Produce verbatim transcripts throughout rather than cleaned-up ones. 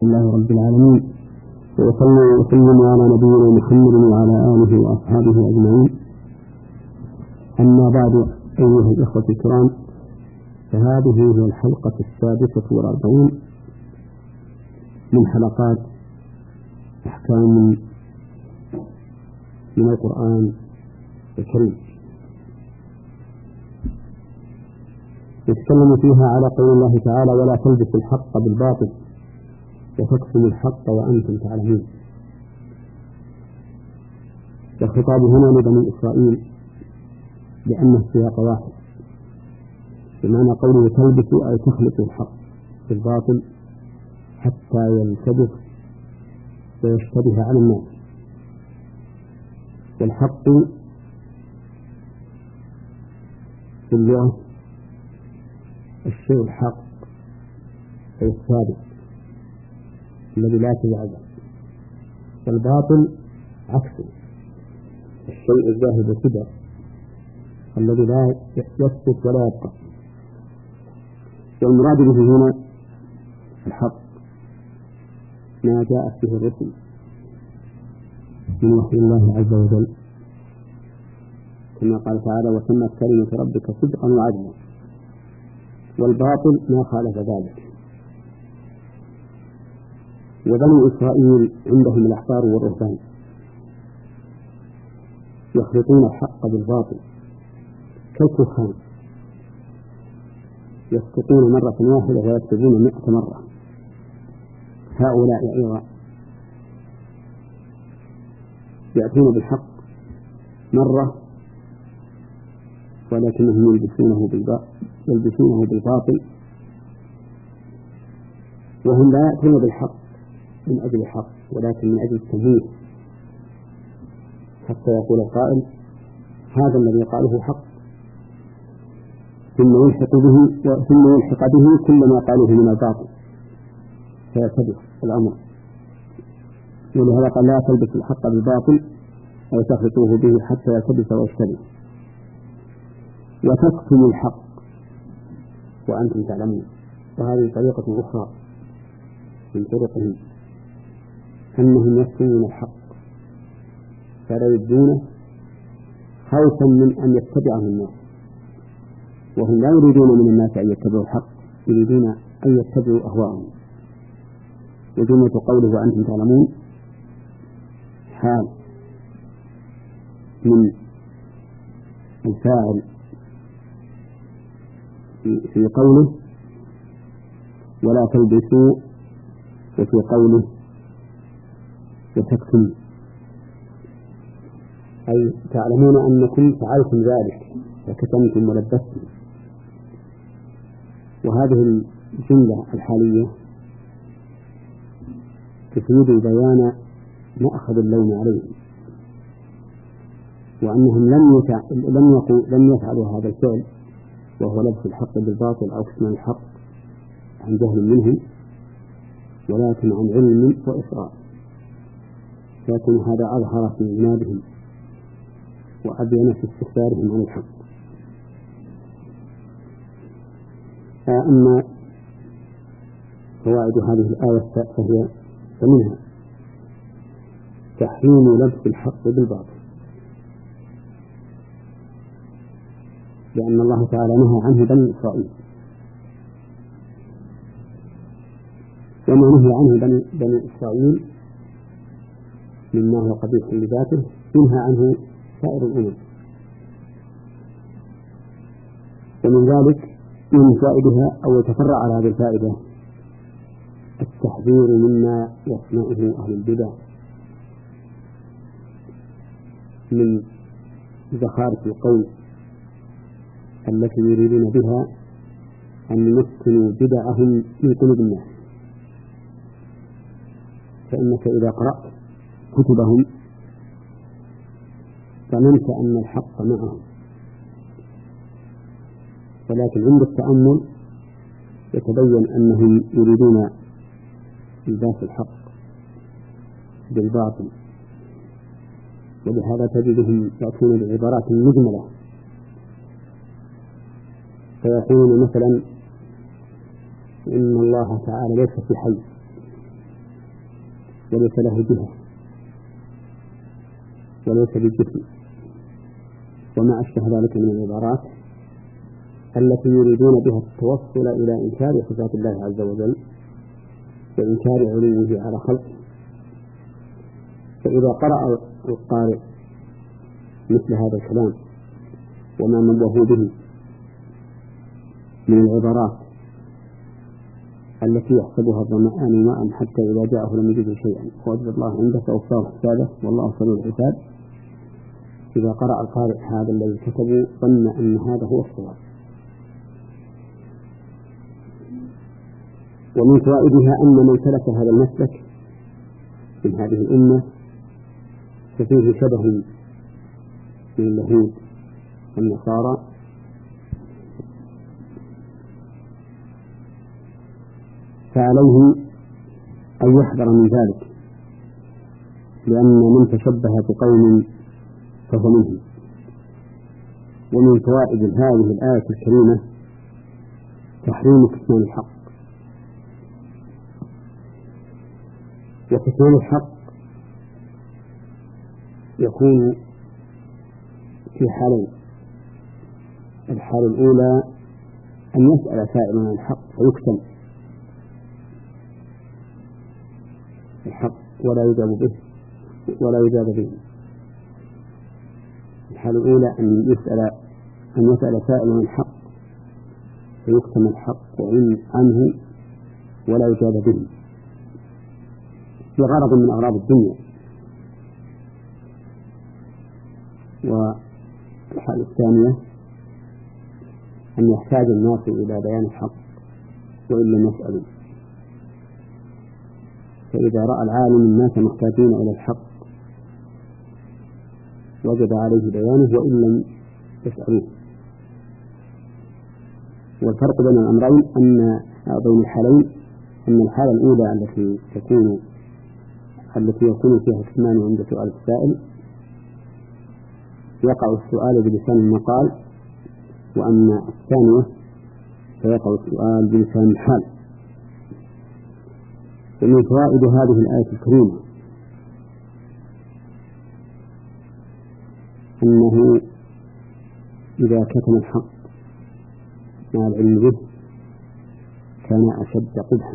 الله رب العالمين، وصلى وسلم على نبينا محمد وعلى آله وأصحابه أجمعين. أما بعد، أيها الإخوة الكرام، فهذه هي الحلقة السادسة والأربعين من حلقات أحكام من القرآن الكريم، يتكلم فيها على قول الله تعالى: ولا تلبسوا الحق بالباطل وتكتموا الحق وأنتم تعلمون. والخطاب هنا لبني إسرائيل لأن السياق واحد، بمعنى قوله تلبسوا أي تخلطوا الحق بالباطل حتى يلتبس ويشتبه على الناس. والحق في اللغة الشيء الحق أي الثابت الذي لا تزعزع، والباطل عكسه الشيء الذاهب كده الذي لا يثبت ولا يبقى. والمراد به هنا الحق ما جاءت به الرسل من وحي الله عز وجل، كما قال تعالى: وتمت كلمة ربك صدقا وعدلا. والباطل ما خالف ذلك. وبني إسرائيل عندهم الأحبار والرهبان يخلطون الحق بالباطل كالكهان، يسقطون مرة واحدة ويكتبون مئة مرة. هؤلاء أيضا يأتون بالحق مرة ولكنهم يلبسونه يلبسونه بالباطل، وهم لا يأتون بالحق من أجل الحق ولكن من أجل التمويه، حتى يقول القائل: هذا الذي قاله حق، ثم يلحق به ثم يلحق به كل ما قالوه من الباطل فيتبع الأمر. ولهذا قال: لا تلبسوا الحق بالباطل أو تخلطوه به حتى يلتبس ويشتبه وتكتموا الحق وأنتم تعلمون. وهذه طريقة أخرى من طرقهم، أنهم يكتمون الحق فلا يبدونه خوفا من أن يتبعه الناس، وهم لا يريدون من الناس أن يتبعوا الحق، يريدون أن يتبعوا أهواءهم. وجملة قوله وأنتم تعلمون حال من الفاعل في قوله ولا تلبسوا، وفي قوله وتكتموا، أي تعلمون أنكم فعلتم ذلك وكتمتم ولبستم. وهذه الجملة الحالية تفيد بيان مأخذ اللوم عليه، وأنهم لم يتع... لم يقو... لم يفعلوا هذا الفعل وهو لبس الحق بالباطل أو كتمان الحق عن جهل منهم، ولكن عن علم وإصرار. لكن هذا أظهر في عنادهم وأبين في استكبارهم عن الحق. أما فوائد هذه الآية فهي فمنها تحريم لبس الحق بالباطل، لأن الله تعالى نهى عنه بني إسرائيل، وما نهي عنه بني, بني إسرائيل مما هو قبيح لذاته ينهى عنه سائر الأمم. ومن ذلك من فائدها أو يتفرع على هذه الفائدة التحذير مما يصنعه أهل البدع من زخارف القول التي يريدون بها أن يمكنوا بدعهم من قلوب الناس. فإنك إذا قرأت كتبهم ظننت أن الحق معهم، ولكن عند التأمل يتبين أنهم يريدون إلباس الحق بالباطل. ولهذا تجدهم يأتون بعبارات مجملة، فيقولون مثلا إن الله تعالى ليس في حي، وليس له جهة وليس بجسم، وما أشبه ذلك من العبارات التي يريدون بها التوصل إلى إنكار صفات الله عز وجل وإنكار علوه على خلقه. فإذا قرأ القارئ مثل هذا الكلام وما نبهوا به من العبارات التي يحسبها الظمآن ماء حتى إذا جاءه لم يجده شيئا ووجد الله عنده فأوفاه حسابه والله سريع الحساب، إذا قرأ القارئ هذا الذي كتبه ظن أن هذا هو الصواب. ومن فوائدها أن من سلك هذا المسلك من هذه الأمة ففيه شبه من اليهود والنصارى، فعليه أن يحذر من ذلك، لأن من تشبه بقوم فهو منهم. ومن فوائد هذه الآية الكريمة تحريم كتمان الحق. وكتمان الحق يكون في حالين: الحالة الأولى أن يسأل سائل عن الحق فيكتم الحق ولا يجاب به ولا يجاب به. الحالة الأولى أن يسأل أن يسأل سائل عن الحق فيكتم الحق عنه ولا يجاب به بغرض من أغراض الدنيا. والحالة الثانية أن يحتاج الناس إلى بيان الحق وإن لم يسألوا، فإذا رأى العالم الناس محتاجين إلى الحق وجب عليه بيانه وإن لم يسألوه. والفرق بين الأمرين أن بين الحالين أن الحالة الأولى التي تكون التي يكون فيها كتمان عند سؤال السائل يقع السؤال بلسان المقال، وأن الثانية فيقع السؤال بلسان الحال. ومن فوائد هذه الآية الكريمة أنه إذا كتم الحق مع العلم به كان أشد قبحا،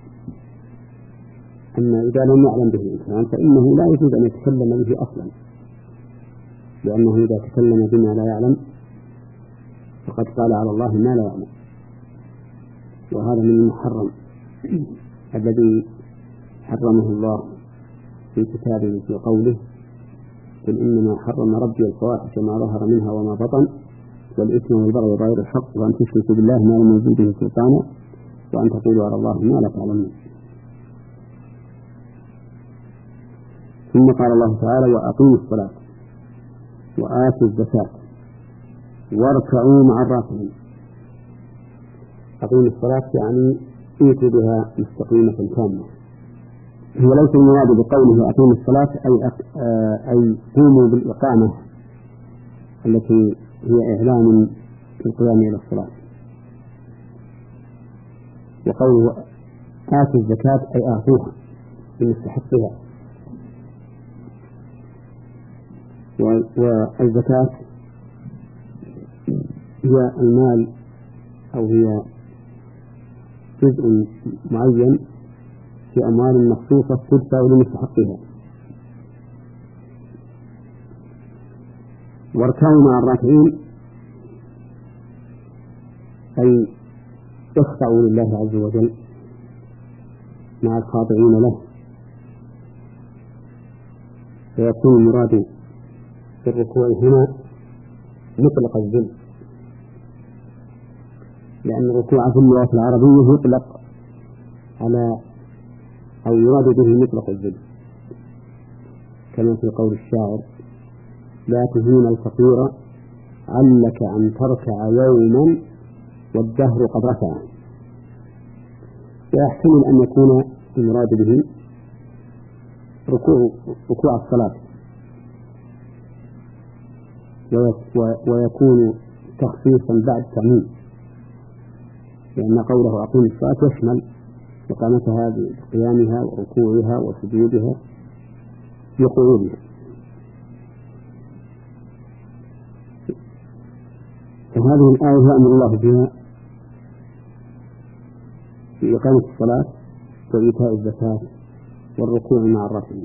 أما إذا لم يعلم به الإنسان فإنه لا يجوز أن يتكلم به أصلا، لأنه إذا تكلم بما لا يعلم فقد قال على الله ما لا يعلم، وهذا من المحرم الذي حرمه الله في كتابه في قوله: قل إنما حرم ربي الفواحش ما ظهر منها وما بطن والإثم والبغي وغير الحق وأن تشركوا بالله ما لم ينزل به سلطانا وأن تقولوا على الله ما لا تعلمون. ثم قال الله تعالى: وأقيموا الصلاة وآتوا الزكاة واركعوا مع الراكعين. أقيموا الصلاة يعني ائتوا بها مستقيمة كاملة. وليس المراد بقوله أقيموا الصلاة أي أي قوموا بالإقامة التي هي إعلان القيام إلى الصلاة. وقوله آتوا الزكاة أي أعطوها بمستحقها. والزكاة هي المال أو هي جزء معين في أموال مخصوصة تدفع لمستحقها. واركعوا مع الراكعين أي اخضعوا لله عز وجل مع الخاضعين له، فيكون المراد بالركوع هنا مطلق الذل، لأن الركوع في اللغة العربية يطلق على أو يراد به مطلق الذل، كما في قول الشاعر: لا تهين الفقير علك أن تركع يوما والدهر قد رفع. ويحتمل أن يكون المراد به ركوع ركوع الصلاة، ويكون تخصيصا بعد تعميم، لأن قوله أقيم الصلاة يشمل إقامتها بقيامها وركوعها وسجودها بقعودها. فهذه الآية يأمر الله فيها بإقامة الصلاة وإيتاء الزكاة والركوع مع الراكعين.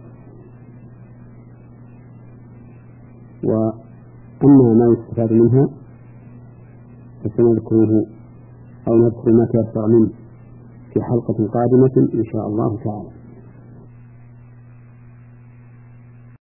وأما ما يستفاد منها فسنذكره أو نذكر ما تيسر منه في حلقة قادمة إن شاء الله تعالى.